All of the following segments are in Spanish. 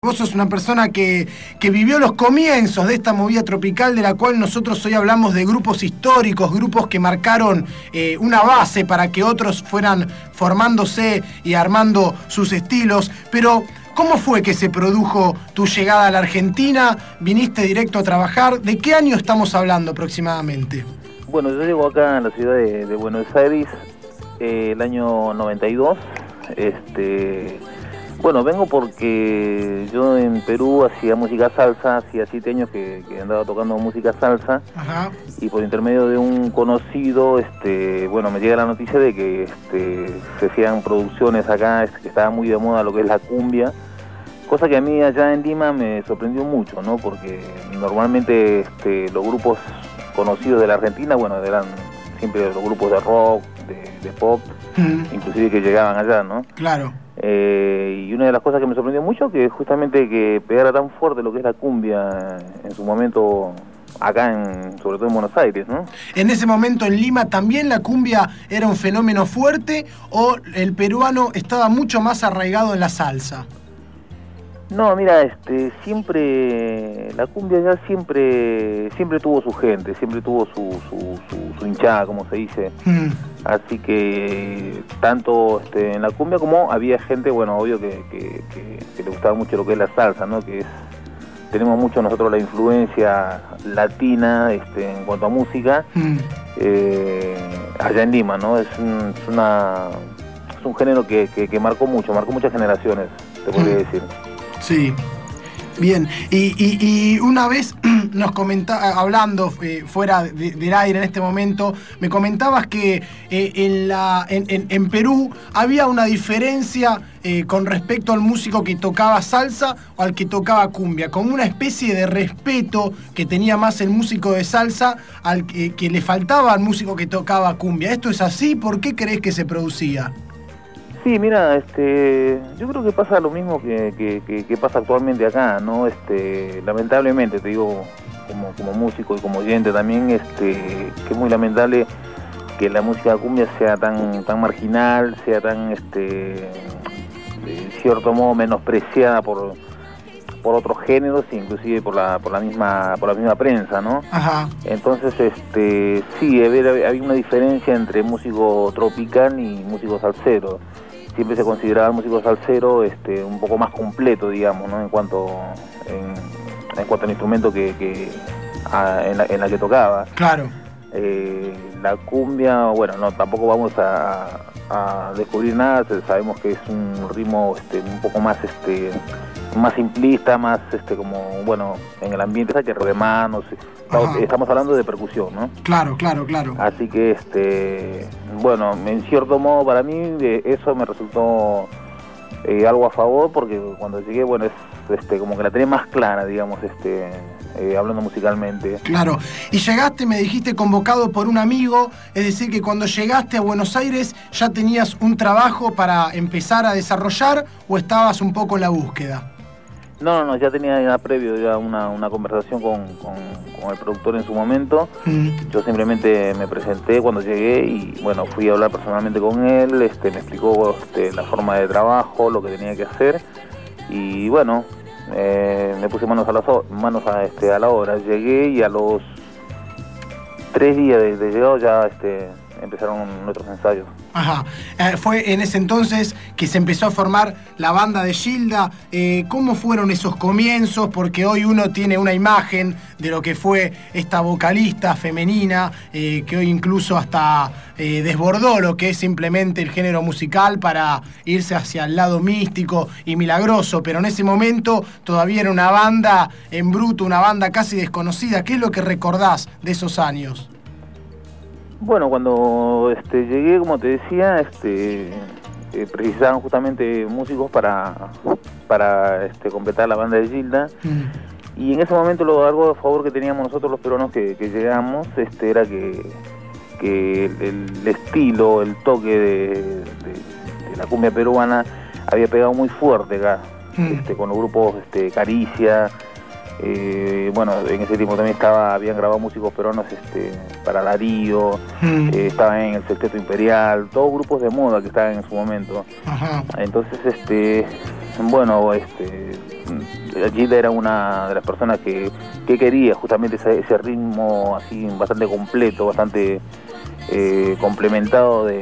Vos sos una persona que vivió los comienzos de esta movida tropical, de la cual nosotros hoy hablamos de grupos históricos, grupos que marcaron una base para que otros fueran formándose y armando sus estilos. Pero, ¿cómo fue que se produjo tu llegada a la Argentina? ¿Viniste directo a trabajar? ¿De qué año estamos hablando aproximadamente? Bueno, yo llego acá en la ciudad de Buenos Aires el año 92. Bueno, vengo porque yo en Perú hacía música salsa, hacía 7 años que andaba tocando música salsa. Ajá. Y por intermedio de un conocido, bueno, me llega la noticia de que se hacían producciones acá, que estaba muy de moda lo que es la cumbia, cosa que a mí allá en Lima me sorprendió mucho, ¿no? Porque normalmente los grupos conocidos de la Argentina, bueno, eran siempre los grupos de rock, de pop, inclusive que llegaban allá, ¿no? Claro. Y una de las cosas que me sorprendió mucho, que justamente que pegara tan fuerte lo que es la cumbia en su momento acá, sobre todo en Buenos Aires, ¿no? En ese momento en Lima también la cumbia era un fenómeno fuerte, ¿o el peruano estaba mucho más arraigado en la salsa? No, mira, siempre, la cumbia ya siempre tuvo su gente, siempre tuvo su hinchada, como se dice. Así que tanto en la cumbia como había gente, bueno, obvio que le gustaba mucho lo que es la salsa, ¿no? Tenemos mucho nosotros la influencia latina en cuanto a música, allá en Lima, ¿no? Es un género que marcó muchas generaciones, te podría decir. Sí, bien. Y una vez nos hablando fuera del aire en este momento, me comentabas que en Perú había una diferencia con respecto al músico que tocaba salsa o al que tocaba cumbia, como una especie de respeto que tenía más el músico de salsa al que le faltaba al músico que tocaba cumbia. ¿Esto es así? ¿Por qué crees que se producía? Sí, mira, yo creo que pasa lo mismo que pasa actualmente acá, ¿no? Lamentablemente, te digo, como músico y como oyente también, que es muy lamentable que la música cumbia sea tan marginal, sea tan, de cierto modo, menospreciada por otros géneros, inclusive por la misma prensa, ¿no? Ajá. Entonces, sí, había una diferencia entre músico tropical y músico salsero. Siempre se consideraba el músico salsero un poco más completo, digamos, ¿no? En cuanto al instrumento en la que tocaba. Claro. La cumbia, bueno, no, tampoco vamos a descubrir nada. Sabemos que es un ritmo un poco más más simplista, más como, bueno, en el ambiente que de manos. Estamos hablando de percusión, ¿no? Claro. Así que bueno, en cierto modo para mí eso me resultó algo a favor, porque cuando llegué, bueno, es como que la tenía más clara, digamos, hablando musicalmente. Claro. Y llegaste, me dijiste, convocado por un amigo, es decir, que cuando llegaste a Buenos Aires ya tenías un trabajo para empezar a desarrollar, ¿o estabas un poco en la búsqueda? No, ya tenía previo una conversación con el productor en su momento. Yo simplemente me presenté cuando llegué y, bueno, fui a hablar personalmente con él, me explicó la forma de trabajo, lo que tenía que hacer, y bueno, me puse manos a la obra. Llegué y a los 3 días de llegado ya empezaron nuestros ensayos. Ajá. Fue en ese entonces que se empezó a formar la banda de Gilda. ¿Cómo fueron esos comienzos? Porque hoy uno tiene una imagen de lo que fue esta vocalista femenina, que hoy incluso hasta desbordó lo que es simplemente el género musical para irse hacia el lado místico y milagroso, pero en ese momento todavía era una banda en bruto, una banda casi desconocida. ¿Qué es lo que recordás de esos años? Bueno, cuando llegué, como te decía, precisaban justamente músicos para completar la banda de Gilda. Y en ese momento algo a favor que teníamos nosotros los peruanos que llegamos, era que el estilo, el toque de la cumbia peruana había pegado muy fuerte acá, con los grupos Caricia. Bueno, en ese tiempo también habían grabado músicos peruanos para Darío, estaban en el Sexteto Imperial, todos grupos de moda que estaban en su momento. Ajá. Entonces, bueno, Gilda era una de las personas que quería justamente ese ritmo así bastante completo, bastante complementado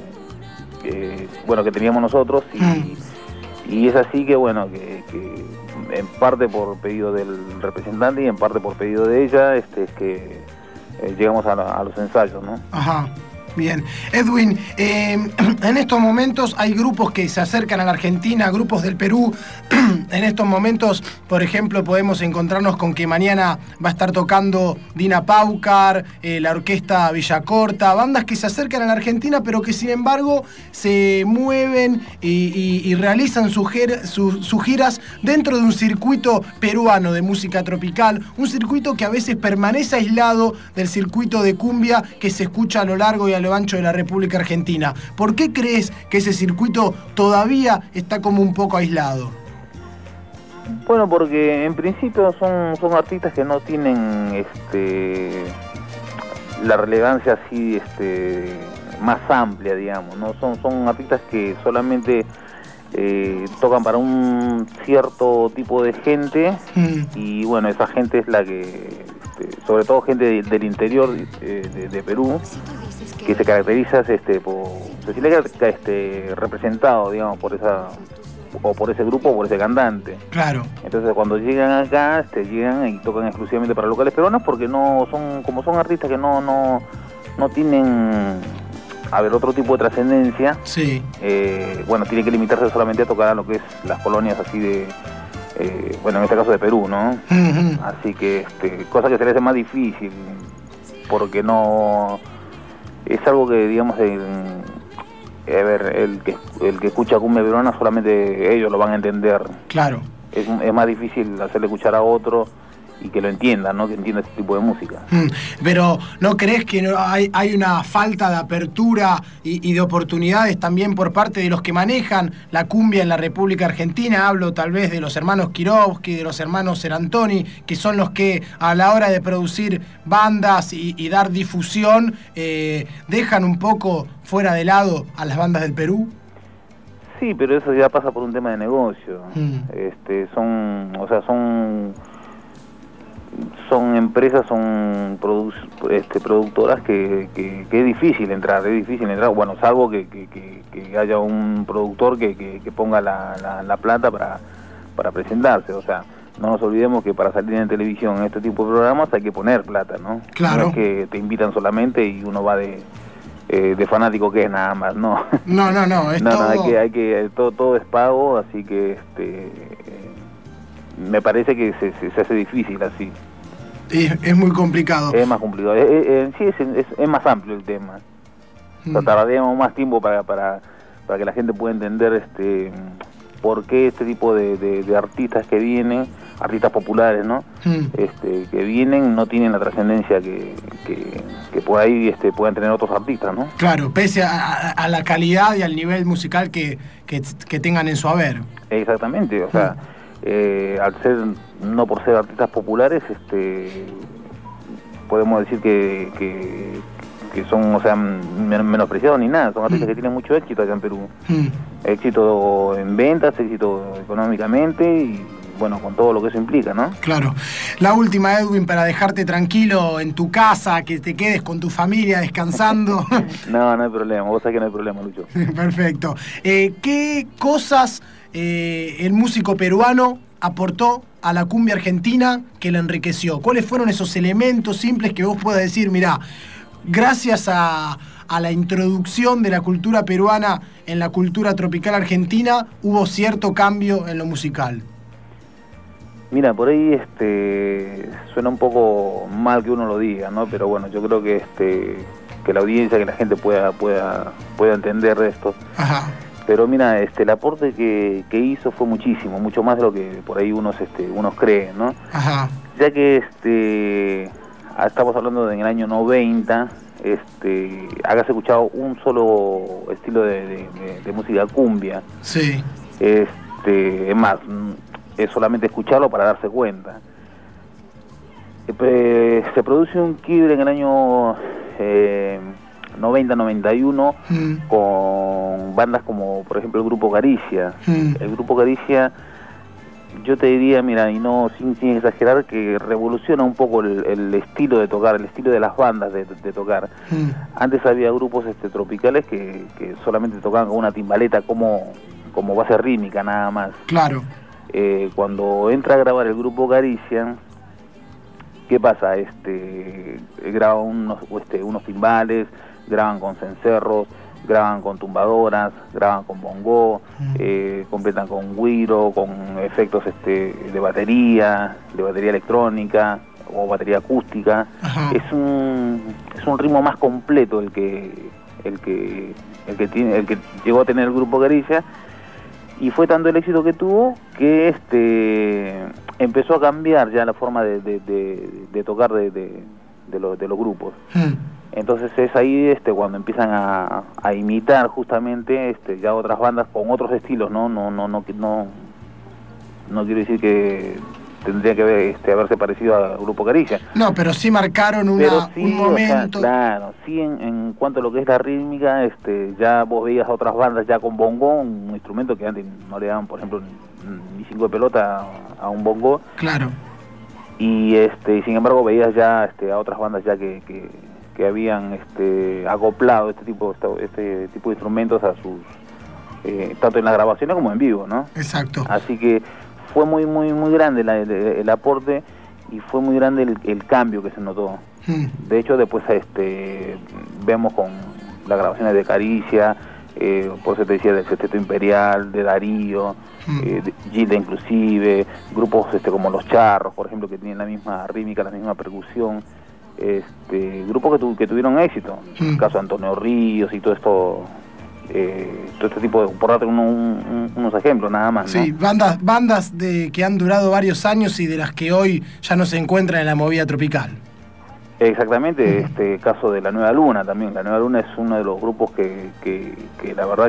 que teníamos nosotros, y es así que que en parte por pedido del representante y en parte por pedido de ella, es que llegamos a los ensayos, ¿no? Ajá. Bien. Edwin, en estos momentos hay grupos que se acercan a la Argentina, grupos del Perú. En estos momentos, por ejemplo, podemos encontrarnos con que mañana va a estar tocando Dina Paucar, la orquesta Villacorta, bandas que se acercan a la Argentina, pero que sin embargo se mueven y realizan sus giras dentro de un circuito peruano de música tropical, un circuito que a veces permanece aislado del circuito de cumbia que se escucha a lo largo y a lo ancho de la República Argentina. ¿Por qué crees que ese circuito todavía está como un poco aislado? Bueno, porque en principio son artistas que no tienen la relevancia así más amplia, digamos, ¿no? Son artistas que solamente tocan para un cierto tipo de gente, y bueno, esa gente es la que, sobre todo gente del interior de Perú, que se caracteriza representado, digamos, por ese grupo o por ese cantante. Claro. Entonces cuando llegan acá, llegan y tocan exclusivamente para locales peruanos, porque como son artistas que no tienen otro tipo de trascendencia. Sí. Tienen que limitarse solamente a tocar a lo que es las colonias así de en este caso de Perú, ¿no? Uh-huh. Así que cosa que se les hace más difícil, porque no es algo que, digamos, el que escucha cumbia peruana solamente ellos lo van a entender. Claro. Es más difícil hacerle escuchar a otro y que lo entiendan, ¿no? Que entienda este tipo de música. Pero ¿no crees que hay una falta de apertura y de oportunidades también por parte de los que manejan la cumbia en la República Argentina? Hablo tal vez de los hermanos Kirovsky, de los hermanos Serantoni, que son los que a la hora de producir bandas y dar difusión dejan un poco fuera de lado a las bandas del Perú. Sí, pero eso ya pasa por un tema de negocio. Son empresas, son productoras que es difícil entrar, bueno, salvo que haya un productor que ponga la plata para presentarse. O sea, no nos olvidemos que para salir en televisión en este tipo de programas hay que poner plata, ¿no? Claro. No es que te invitan solamente y uno va de fanático, que es nada más, ¿no. No, es todo... todo es pago, así que me parece que se hace difícil así. Es muy complicado. Es más complicado. Sí, es más amplio el tema. O sea, tardaríamos más tiempo para que la gente pueda entender por qué este tipo de artistas que vienen, artistas populares, ¿no? Que vienen, no tienen la trascendencia que por ahí puedan tener otros artistas, ¿no? Claro, pese a la calidad y al nivel musical que tengan en su haber. Exactamente, o sea, no por ser artistas populares, podemos decir que son, o sea, menospreciados ni nada. Son artistas que tienen mucho éxito acá en Perú. Éxito en ventas, éxito económicamente y, bueno, con todo lo que eso implica, ¿no? Claro. La última, Edwin, para dejarte tranquilo en tu casa, que te quedes con tu familia descansando. No hay problema. Vos sabés que no hay problema, Lucho. Perfecto. ¿Qué cosas el músico peruano aportó a la cumbia argentina que la enriqueció? ¿Cuáles fueron esos elementos simples que vos puedas decir, mirá, gracias a la introducción de la cultura peruana en la cultura tropical argentina, hubo cierto cambio en lo musical? Mira, por ahí suena un poco mal que uno lo diga, ¿no? Pero bueno, yo creo que la audiencia, que la gente pueda entender de esto. Ajá. Pero mira, el aporte que hizo fue muchísimo, mucho más de lo que por ahí unos creen, ¿no? Ajá. Ya que estamos hablando de en el año 90, hagas escuchado un solo estilo de música cumbia. Sí. Es más, es solamente escucharlo para darse cuenta. Se produce un quiebre en el año 90-91 con bandas como, por ejemplo, el Grupo Caricia. El Grupo Caricia yo te diría, mira, y no sin exagerar, que revoluciona un poco el estilo de tocar, el estilo de las bandas de tocar. Antes había grupos tropicales que solamente tocaban con una timbaleta como base rítmica nada más. Claro. Cuando entra a grabar el grupo Caricia, ¿qué pasa? Graban unos timbales, graban con cencerros, graban con tumbadoras, graban con bongo, completan con güiro, con efectos de batería electrónica o batería acústica. Es un ritmo más completo el que llegó a tener el grupo Caricia, y fue tanto el éxito que tuvo que empezó a cambiar ya la forma de tocar de los grupos. Entonces es ahí cuando empiezan a imitar justamente ya otras bandas con otros estilos, no quiero decir que tendría que haberse parecido al grupo Caricia. No, pero sí marcaron un momento. O sea, claro, sí en cuanto a lo que es la rítmica, ya vos veías a otras bandas ya con bongo, un instrumento que antes no le daban, por ejemplo, ni 5 de pelota a un bongo. Claro. Y sin embargo veías ya a otras bandas ya que habían acoplado este tipo de instrumentos a sus tanto en las grabaciones como en vivo, ¿no? Exacto. Así que fue muy grande el aporte, y fue muy grande el cambio que se notó. De hecho, después vemos con las grabaciones de Caricia, por eso te decía, del Sexteto Imperial, de Darío, de Gilda inclusive, grupos como Los Charros, por ejemplo, que tienen la misma rítmica, la misma percusión, grupos que tuvieron éxito, el caso de Antonio Ríos y todo este tipo de, por darte unos ejemplos nada más, ¿no? Sí, bandas que han durado varios años y de las que hoy ya no se encuentran en la movida tropical. Exactamente, caso de La Nueva Luna también. La Nueva Luna es uno de los grupos que la verdad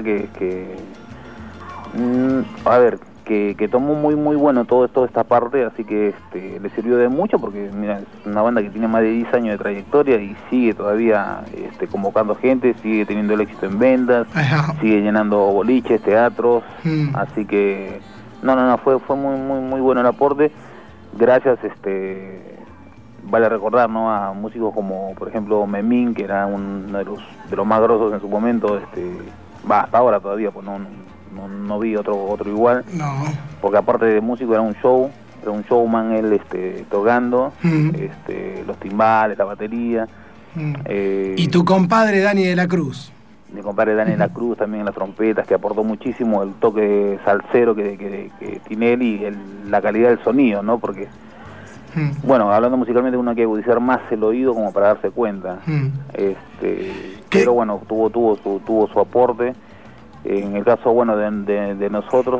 que tomó muy bueno toda esta parte, así que le sirvió de mucho, porque mira, es una banda que tiene más de 10 años de trayectoria y sigue todavía convocando gente, sigue teniendo el éxito en ventas, sigue llenando boliches, teatros, así que fue muy bueno el aporte. Gracias, vale recordar, ¿no?, a músicos como por ejemplo Memín, que era uno de los más grosos en su momento, hasta ahora todavía, pues no vi otro igual. No. Porque aparte de músico era un showman él tocando, los timbales, la batería. ¿Y tu compadre Dani de la Cruz? Mi compadre Dani de la Cruz también en las trompetas, que aportó muchísimo el toque salsero que tiene él, y la calidad del sonido, ¿no? Porque bueno, hablando musicalmente, uno hay que agudizar más el oído como para darse cuenta. Pero bueno, tuvo su aporte. En el caso, bueno, de nosotros,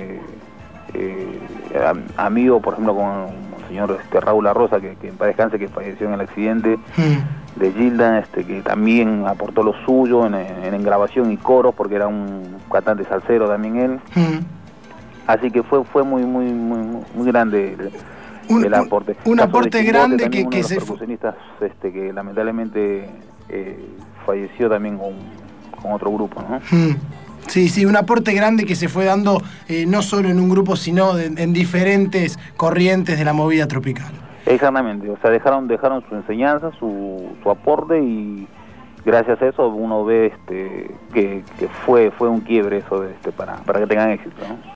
amigo, por ejemplo, con el señor Raúl Arroza, que en paz descanse, que falleció en el accidente, de Gilda, que también aportó lo suyo en grabación y coros, porque era un cantante salsero también él. Así que fue muy grande el aporte. Un aporte grande que se percusionistas que lamentablemente falleció también con otro grupo, ¿no? Sí, un aporte grande que se fue dando no solo en un grupo, sino en diferentes corrientes de la movida tropical. Exactamente, o sea, dejaron su enseñanza, su aporte, y gracias a eso uno ve que fue un quiebre eso para que tengan éxito, ¿no?